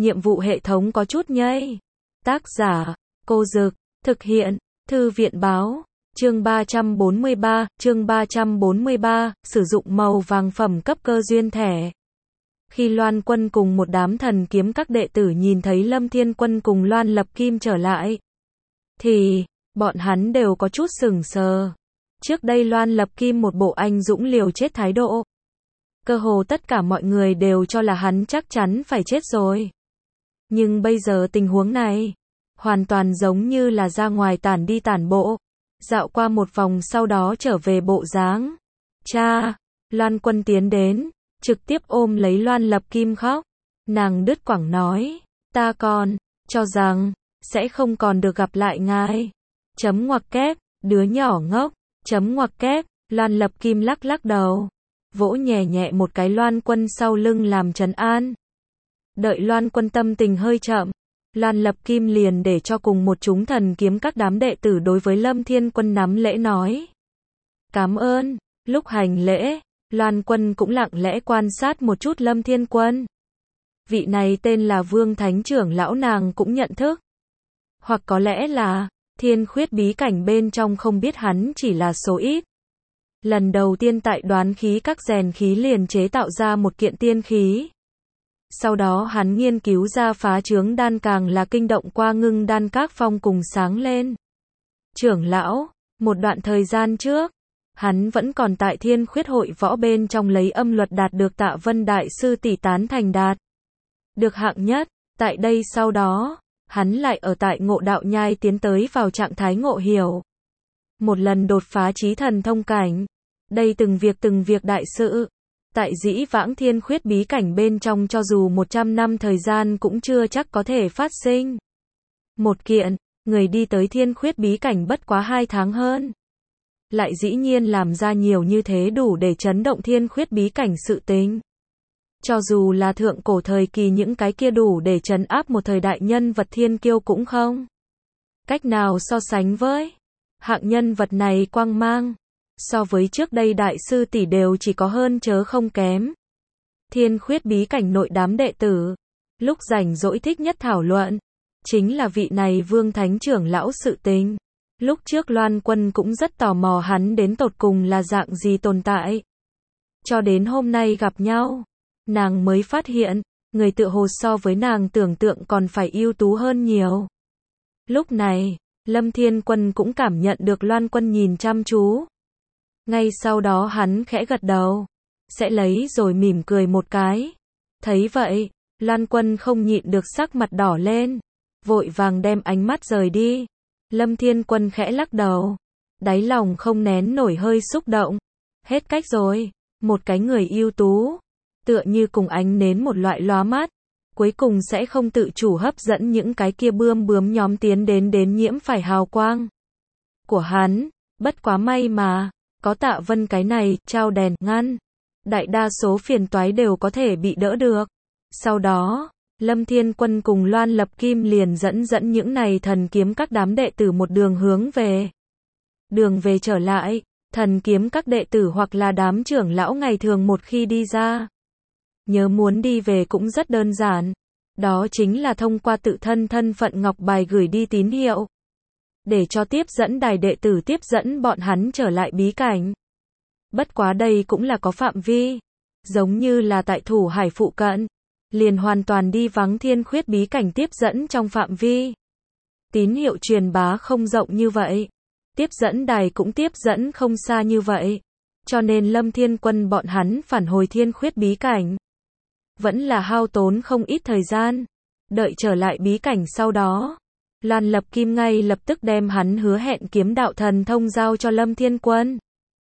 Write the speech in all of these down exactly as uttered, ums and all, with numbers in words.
nhiệm vụ hệ thống có chút nhây. Tác giả, Cô Dực, thực hiện, Thư viện báo, chương ba trăm bốn mươi ba, chương ba trăm bốn mươi ba, sử dụng màu vàng phẩm cấp cơ duyên thẻ. Khi Loan Quân cùng một đám thần kiếm các đệ tử nhìn thấy Lâm Thiên Quân cùng Loan Lập Kim trở lại, thì, bọn hắn đều có chút sửng sờ. Trước đây Loan Lập Kim một bộ anh dũng liều chết thái độ. Cơ hồ tất cả mọi người đều cho là hắn chắc chắn phải chết rồi. Nhưng bây giờ tình huống này, hoàn toàn giống như là ra ngoài tản đi tản bộ, dạo qua một vòng sau đó trở về bộ dáng. Cha, Loan Quân tiến đến, trực tiếp ôm lấy Loan Lập Kim khóc. Nàng đứt quãng nói, ta còn, cho rằng, sẽ không còn được gặp lại ngài. Chấm ngoặc kép, đứa nhỏ ngốc, chấm ngoặc kép, Loan Lập Kim lắc lắc đầu, vỗ nhẹ nhẹ một cái Loan Quân sau lưng làm trấn an. Đợi Loan Quân tâm tình hơi chậm, Loan Lập Kim liền để cho cùng một chúng thần kiếm các đám đệ tử đối với Lâm Thiên Quân nắm lễ nói. Cảm ơn, lúc hành lễ, Loan Quân cũng lặng lẽ quan sát một chút Lâm Thiên Quân. Vị này tên là Vương Thánh trưởng lão nàng cũng nhận thức. Hoặc có lẽ là, thiên khuyết bí cảnh bên trong không biết hắn chỉ là số ít. Lần đầu tiên tại đoán khí các rèn khí liền chế tạo ra một kiện tiên khí. Sau đó hắn nghiên cứu ra phá trướng đan càng là kinh động qua ngưng đan các phong cùng sáng lên. Trưởng lão, một đoạn thời gian trước, hắn vẫn còn tại thiên khuyết hội võ bên trong lấy âm luật đạt được Tạ Vân Đại Sư tỷ tán thành đạt. Được hạng nhất, tại đây sau đó, hắn lại ở tại Ngộ Đạo Nhai tiến tới vào trạng thái ngộ hiểu. Một lần đột phá chí thần thông cảnh. Đây từng việc từng việc đại sự. Tại dĩ vãng thiên khuyết bí cảnh bên trong cho dù một trăm năm thời gian cũng chưa chắc có thể phát sinh. Một kiện, người đi tới thiên khuyết bí cảnh bất quá hai tháng hơn. Lại dĩ nhiên làm ra nhiều như thế đủ để chấn động thiên khuyết bí cảnh sự tình. Cho dù là thượng cổ thời kỳ những cái kia đủ để trấn áp một thời đại nhân vật thiên kiêu cũng không cách nào so sánh với hạng nhân vật này quang mang. So với trước đây đại sư tỷ đều chỉ có hơn chớ không kém. Thiên khuyết bí cảnh nội đám đệ tử, lúc rảnh rỗi thích nhất thảo luận, chính là vị này Vương Thánh trưởng lão sự tình. Lúc trước Loan Quân cũng rất tò mò hắn đến tột cùng là dạng gì tồn tại. Cho đến hôm nay gặp nhau, nàng mới phát hiện, người tựa hồ so với nàng tưởng tượng còn phải ưu tú hơn nhiều. Lúc này, Lâm Thiên Quân cũng cảm nhận được Loan Quân nhìn chăm chú. Ngay sau đó hắn khẽ gật đầu, sẽ lấy rồi mỉm cười một cái. Thấy vậy, Loan Quân không nhịn được sắc mặt đỏ lên, vội vàng đem ánh mắt rời đi. Lâm Thiên Quân khẽ lắc đầu, đáy lòng không nén nổi hơi xúc động. Hết cách rồi, một cái người ưu tú, tựa như cùng ánh nến một loại lóa mắt, cuối cùng sẽ không tự chủ hấp dẫn những cái kia bươm bướm nhóm tiến đến đến nhiễm phải hào quang của hắn. Bất quá may mà, có Tạ Vân cái này, trao đèn, ngăn. Đại đa số phiền toái đều có thể bị đỡ được. Sau đó, Lâm Thiên Quân cùng Loan Lập Kim liền dẫn dẫn những này thần kiếm các đám đệ tử một đường hướng về. Đường về trở lại, thần kiếm các đệ tử hoặc là đám trưởng lão ngày thường một khi đi ra, nhớ muốn đi về cũng rất đơn giản. Đó chính là thông qua tự thân thân phận ngọc bài gửi đi tín hiệu. Để cho tiếp dẫn đài đệ tử tiếp dẫn bọn hắn trở lại bí cảnh. Bất quá đây cũng là có phạm vi. Giống như là tại Thủ Hải phụ cận. Liền hoàn toàn đi vắng thiên khuyết bí cảnh tiếp dẫn trong phạm vi. Tín hiệu truyền bá không rộng như vậy. Tiếp dẫn đài cũng tiếp dẫn không xa như vậy. Cho nên Lâm Thiên Quân bọn hắn phản hồi thiên khuyết bí cảnh. Vẫn là hao tốn không ít thời gian. Đợi trở lại bí cảnh sau đó. Loan Lập Kim ngay lập tức đem hắn hứa hẹn kiếm đạo thần thông giao cho Lâm Thiên Quân.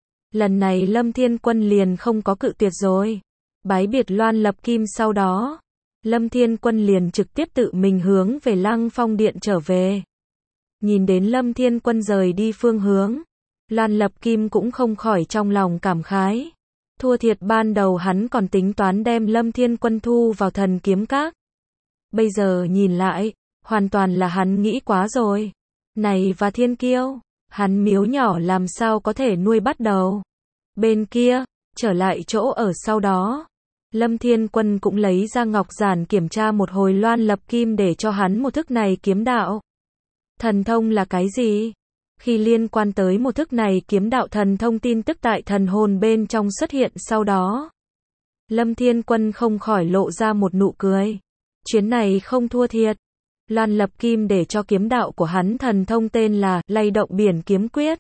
Lần này Lâm Thiên Quân liền không có cự tuyệt rồi. Bái biệt Loan Lập Kim sau đó, Lâm Thiên Quân liền trực tiếp tự mình hướng về Lăng Phong Điện trở về. Nhìn đến Lâm Thiên Quân rời đi phương hướng, Loan Lập Kim cũng không khỏi trong lòng cảm khái. Thua thiệt ban đầu hắn còn tính toán đem Lâm Thiên Quân thu vào thần kiếm các. Bây giờ nhìn lại, hoàn toàn là hắn nghĩ quá rồi. Này và thiên kiêu, hắn miếu nhỏ làm sao có thể nuôi bắt đầu. Bên kia, trở lại chỗ ở sau đó, Lâm Thiên Quân cũng lấy ra ngọc giản kiểm tra một hồi Loan Lập Kim để cho hắn một thức này kiếm đạo. Thần thông là cái gì? Khi liên quan tới một thức này kiếm đạo thần thông tin tức tại thần hồn bên trong xuất hiện sau đó, Lâm Thiên Quân không khỏi lộ ra một nụ cười. Chuyến này không thua thiệt. Loan Lập Kim để cho kiếm đạo của hắn thần thông tên là lay động biển kiếm quyết.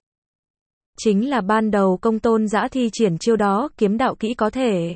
Chính là ban đầu Công Tôn Giã thi triển chiêu đó kiếm đạo kỹ có thể.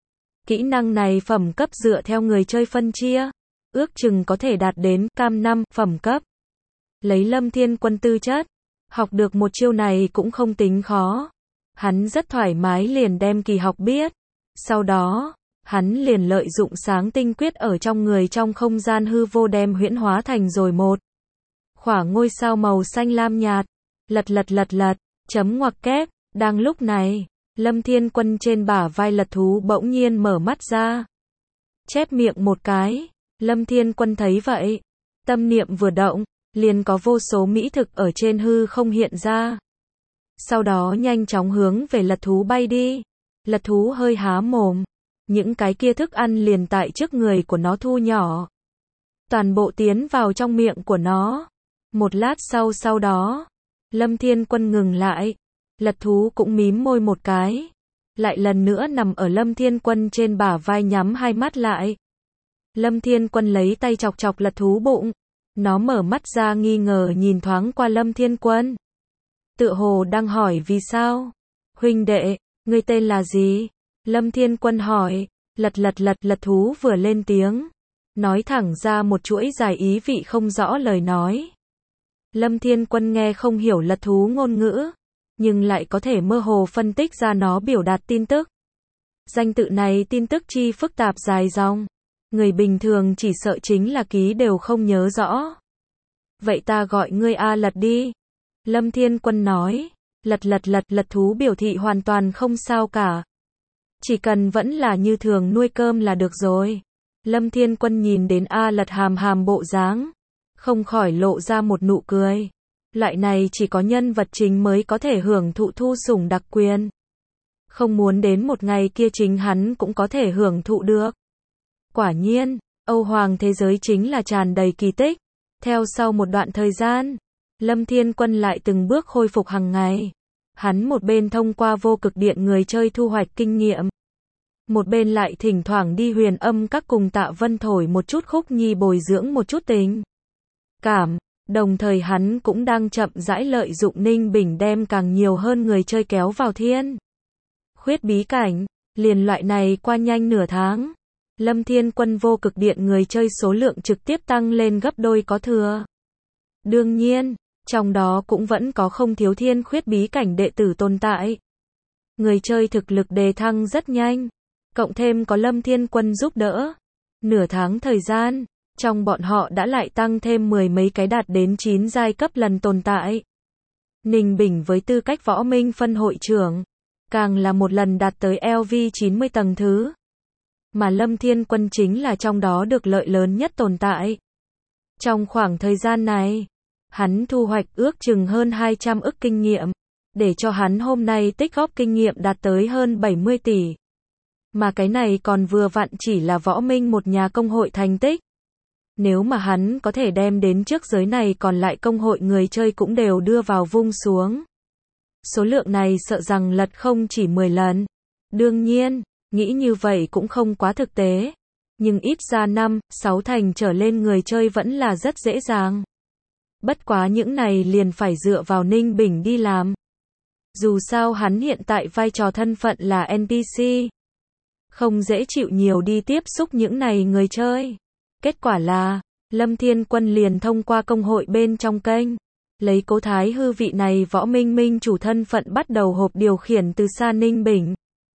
Kỹ năng này phẩm cấp dựa theo người chơi phân chia, ước chừng có thể đạt đến cam năm phẩm cấp. Lấy Lâm Thiên Quân tư chất, học được một chiêu này cũng không tính khó. Hắn rất thoải mái liền đem kỳ học biết. Sau đó, hắn liền lợi dụng sáng tinh quyết ở trong người trong không gian hư vô đem huyễn hóa thành rồi một khỏa ngôi sao màu xanh lam nhạt. Lật lật lật lật, chấm ngoặc kép. Đang lúc này, Lâm Thiên Quân trên bả vai lật thú bỗng nhiên mở mắt ra. Chép miệng một cái. Lâm Thiên Quân thấy vậy, tâm niệm vừa động, liền có vô số mỹ thực ở trên hư không hiện ra. Sau đó nhanh chóng hướng về lật thú bay đi. Lật thú hơi há mồm. Những cái kia thức ăn liền tại trước người của nó thu nhỏ. Toàn bộ tiến vào trong miệng của nó. Một lát sau sau đó, Lâm Thiên Quân ngừng lại. Lật thú cũng mím môi một cái. Lại lần nữa nằm ở Lâm Thiên Quân trên bả vai nhắm hai mắt lại. Lâm Thiên Quân lấy tay chọc chọc lật thú bụng. Nó mở mắt ra nghi ngờ nhìn thoáng qua Lâm Thiên Quân. Tựa hồ đang hỏi vì sao. Huynh đệ, ngươi tên là gì? Lâm Thiên Quân hỏi. Lật lật lật lật thú vừa lên tiếng. Nói thẳng ra một chuỗi dài ý vị không rõ lời nói. Lâm Thiên Quân nghe không hiểu lật thú ngôn ngữ, nhưng lại có thể mơ hồ phân tích ra nó biểu đạt tin tức. Danh tự này tin tức chi phức tạp dài dòng. Người bình thường chỉ sợ chính là ký đều không nhớ rõ. Vậy ta gọi ngươi A Lật đi. Lâm Thiên Quân nói. Lật lật lật lật thú biểu thị hoàn toàn không sao cả. Chỉ cần vẫn là như thường nuôi cơm là được rồi. Lâm Thiên Quân nhìn đến A Lật hàm hàm bộ dáng, không khỏi lộ ra một nụ cười. Loại này chỉ có nhân vật chính mới có thể hưởng thụ thu sủng đặc quyền. Không muốn đến một ngày kia chính hắn cũng có thể hưởng thụ được. Quả nhiên, Âu Hoàng thế giới chính là tràn đầy kỳ tích. Theo sau một đoạn thời gian, Lâm Thiên Quân lại từng bước khôi phục hàng ngày. Hắn một bên thông qua vô cực điện người chơi thu hoạch kinh nghiệm, một bên lại thỉnh thoảng đi huyền âm các cùng Tạ Vân thổi một chút khúc nhi bồi dưỡng một chút tình cảm. Đồng thời hắn cũng đang chậm rãi lợi dụng Ninh Bình đem càng nhiều hơn người chơi kéo vào thiên khuyết bí cảnh. Liền loại này qua nhanh nửa tháng, Lâm Thiên Quân vô cực điện người chơi số lượng trực tiếp tăng lên gấp đôi có thừa. Đương nhiên, trong đó cũng vẫn có không thiếu thiên khuyết bí cảnh đệ tử tồn tại. Người chơi thực lực đề thăng rất nhanh, cộng thêm có Lâm Thiên Quân giúp đỡ. Nửa tháng thời gian, trong bọn họ đã lại tăng thêm mười mấy cái đạt đến chín giai cấp lần tồn tại. Ninh Bình với tư cách võ minh phân hội trưởng, càng là một lần đạt tới L V chín mươi tầng thứ. Mà Lâm Thiên Quân chính là trong đó được lợi lớn nhất tồn tại. Trong khoảng thời gian này, hắn thu hoạch ước chừng hơn hai trăm ức kinh nghiệm, để cho hắn hôm nay tích góp kinh nghiệm đạt tới hơn bảy mươi tỷ. Mà cái này còn vừa vặn chỉ là võ minh một nhà công hội thành tích. Nếu mà hắn có thể đem đến trước giới này còn lại công hội người chơi cũng đều đưa vào vung xuống. Số lượng này sợ rằng lật không chỉ mười lần. Đương nhiên, nghĩ như vậy cũng không quá thực tế. Nhưng ít ra năm, sáu thành trở lên người chơi vẫn là rất dễ dàng. Bất quá những này liền phải dựa vào Ninh Bình đi làm. Dù sao hắn hiện tại vai trò thân phận là N P C. Không dễ chịu nhiều đi tiếp xúc những này người chơi. Kết quả là, Lâm Thiên Quân liền thông qua công hội bên trong kênh, lấy Cố Thái Hư vị này võ minh minh chủ thân phận bắt đầu hộp điều khiển từ xa Ninh Bình.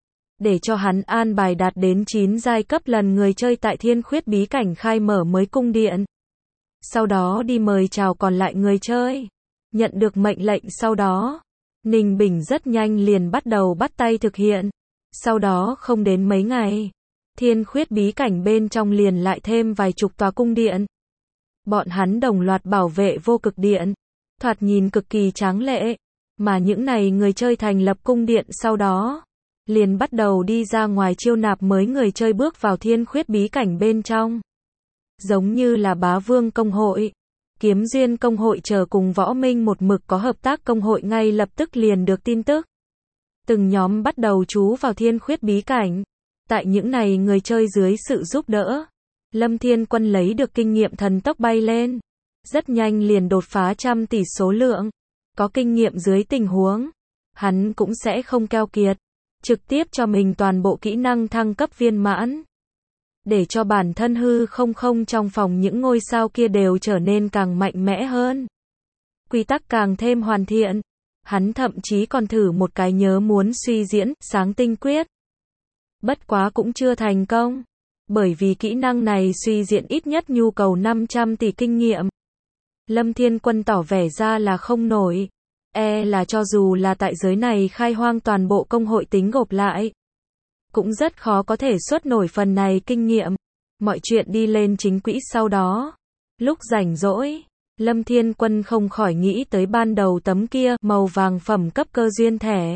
Để cho hắn an bài đạt đến chín giai cấp lần người chơi tại thiên khuyết bí cảnh khai mở mới cung điện. Sau đó đi mời chào còn lại người chơi. Nhận được mệnh lệnh sau đó, Ninh Bình rất nhanh liền bắt đầu bắt tay thực hiện. Sau đó không đến mấy ngày, thiên khuyết bí cảnh bên trong liền lại thêm vài chục tòa cung điện. Bọn hắn đồng loạt bảo vệ vô cực điện, thoạt nhìn cực kỳ tráng lệ. Mà những này người chơi thành lập cung điện sau đó, liền bắt đầu đi ra ngoài chiêu nạp mới người chơi bước vào thiên khuyết bí cảnh bên trong. Giống như là bá vương công hội, kiếm duyên công hội chờ cùng võ minh một mực có hợp tác công hội ngay lập tức liền được tin tức. Từng nhóm bắt đầu trú vào thiên khuyết bí cảnh. Tại những này người chơi dưới sự giúp đỡ, Lâm Thiên Quân lấy được kinh nghiệm thần tốc bay lên. Rất nhanh liền đột phá trăm tỷ số lượng. Có kinh nghiệm dưới tình huống, hắn cũng sẽ không keo kiệt. Trực tiếp cho mình toàn bộ kỹ năng thăng cấp viên mãn. Để cho bản thân hư không không trong phòng những ngôi sao kia đều trở nên càng mạnh mẽ hơn. Quy tắc càng thêm hoàn thiện. Hắn thậm chí còn thử một cái nhớ muốn suy diễn, sáng tinh quyết. Bất quá cũng chưa thành công. Bởi vì kỹ năng này suy diễn ít nhất nhu cầu năm trăm tỷ kinh nghiệm. Lâm Thiên Quân tỏ vẻ ra là không nổi. E là cho dù là tại giới này khai hoang toàn bộ công hội tính gộp lại, cũng rất khó có thể xuất nổi phần này kinh nghiệm. Mọi chuyện đi lên chính quỹ sau đó. Lúc rảnh rỗi, Lâm Thiên Quân không khỏi nghĩ tới ban đầu tấm kia màu vàng phẩm cấp cơ duyên thẻ.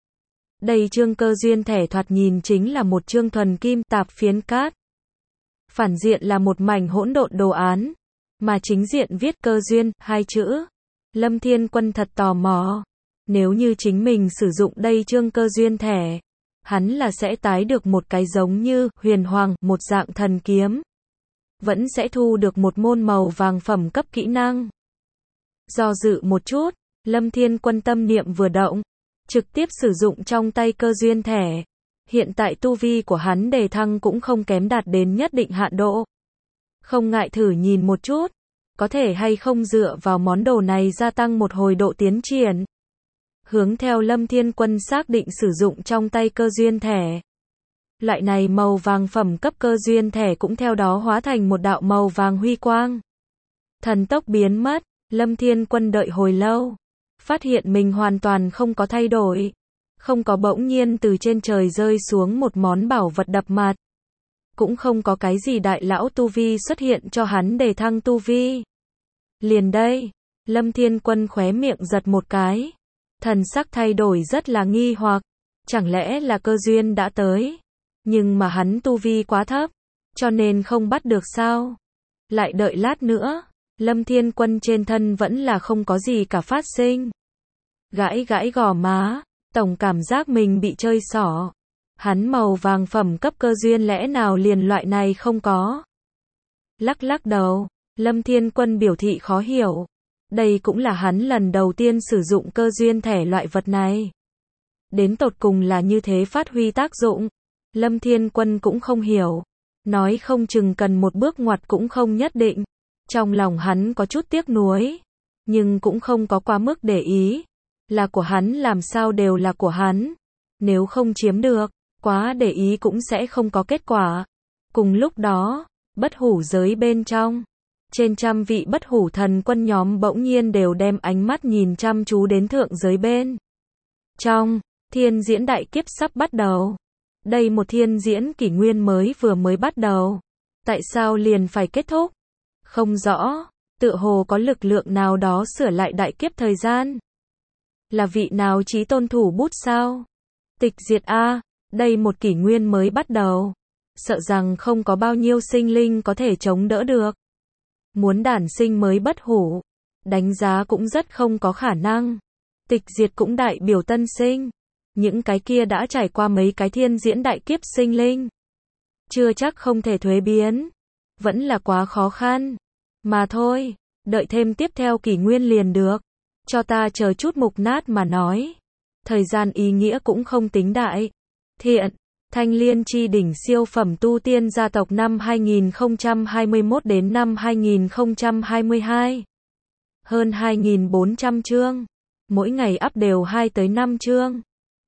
Đây chương cơ duyên thẻ thoạt nhìn chính là một chương thuần kim tạp phiến cát. Phản diện là một mảnh hỗn độn đồ án, mà chính diện viết cơ duyên, hai chữ. Lâm Thiên Quân thật tò mò. Nếu như chính mình sử dụng đây chương cơ duyên thẻ, hắn là sẽ tái được một cái giống như huyền hoàng, một dạng thần kiếm. Vẫn sẽ thu được một môn màu vàng phẩm cấp kỹ năng. Do dự một chút, Lâm Thiên Quân tâm niệm vừa động, trực tiếp sử dụng trong tay cơ duyên thẻ. Hiện tại tu vi của hắn đề thăng cũng không kém đạt đến nhất định hạn độ. Không ngại thử nhìn một chút, có thể hay không dựa vào món đồ này gia tăng một hồi độ tiến triển. Hướng theo Lâm Thiên Quân xác định sử dụng trong tay cơ duyên thẻ. Loại này màu vàng phẩm cấp cơ duyên thẻ cũng theo đó hóa thành một đạo màu vàng huy quang. Thần tốc biến mất, Lâm Thiên Quân đợi hồi lâu. Phát hiện mình hoàn toàn không có thay đổi. Không có bỗng nhiên từ trên trời rơi xuống một món bảo vật đập mặt. Cũng không có cái gì đại lão tu vi xuất hiện cho hắn để thăng tu vi. Liền đây, Lâm Thiên Quân khóe miệng giật một cái. Thần sắc thay đổi rất là nghi hoặc. Chẳng lẽ là cơ duyên đã tới? Nhưng mà hắn tu vi quá thấp, cho nên không bắt được sao? Lại đợi lát nữa, Lâm Thiên Quân trên thân vẫn là không có gì cả phát sinh. Gãi gãi gò má, tổng cảm giác mình bị chơi xỏ. Hắn màu vàng phẩm cấp cơ duyên lẽ nào liền loại này không có? Lắc lắc đầu, Lâm Thiên Quân biểu thị khó hiểu. Đây cũng là hắn lần đầu tiên sử dụng cơ duyên thẻ loại vật này. Đến tột cùng là như thế phát huy tác dụng. Lâm Thiên Quân cũng không hiểu. Nói không chừng cần một bước ngoặt cũng không nhất định. Trong lòng hắn có chút tiếc nuối. Nhưng cũng không có quá mức để ý. Là của hắn làm sao đều là của hắn. Nếu không chiếm được, quá để ý cũng sẽ không có kết quả. Cùng lúc đó, bất hủ giới bên trong. Trên trăm vị bất hủ thần quân nhóm bỗng nhiên đều đem ánh mắt nhìn chăm chú đến thượng giới bên trong. Thiên diễn đại kiếp sắp bắt đầu. Đây một thiên diễn kỷ nguyên mới vừa mới bắt đầu. Tại sao liền phải kết thúc? Không rõ. Tựa hồ có lực lượng nào đó sửa lại đại kiếp thời gian. Là vị nào chí tôn thủ bút sao? Tịch diệt a, đây một kỷ nguyên mới bắt đầu. Sợ rằng không có bao nhiêu sinh linh có thể chống đỡ được. Muốn đản sinh mới bất hủ, đánh giá cũng rất không có khả năng. Tịch diệt cũng đại biểu tân sinh. Những cái kia đã trải qua mấy cái thiên diễn đại kiếp sinh linh. Chưa chắc không thể thuế biến. Vẫn là quá khó khăn. Mà thôi, đợi thêm tiếp theo kỷ nguyên liền được. Cho ta chờ chút mục nát mà nói. Thời gian ý nghĩa cũng không tính đại. Thiện, Thanh Liên chi đỉnh siêu phẩm tu tiên gia tộc năm hai nghìn không trăm hai mươi mốt đến năm hai nghìn không trăm hai mươi hai. Hơn hai nghìn bốn trăm chương. Mỗi ngày up đều hai tới năm chương.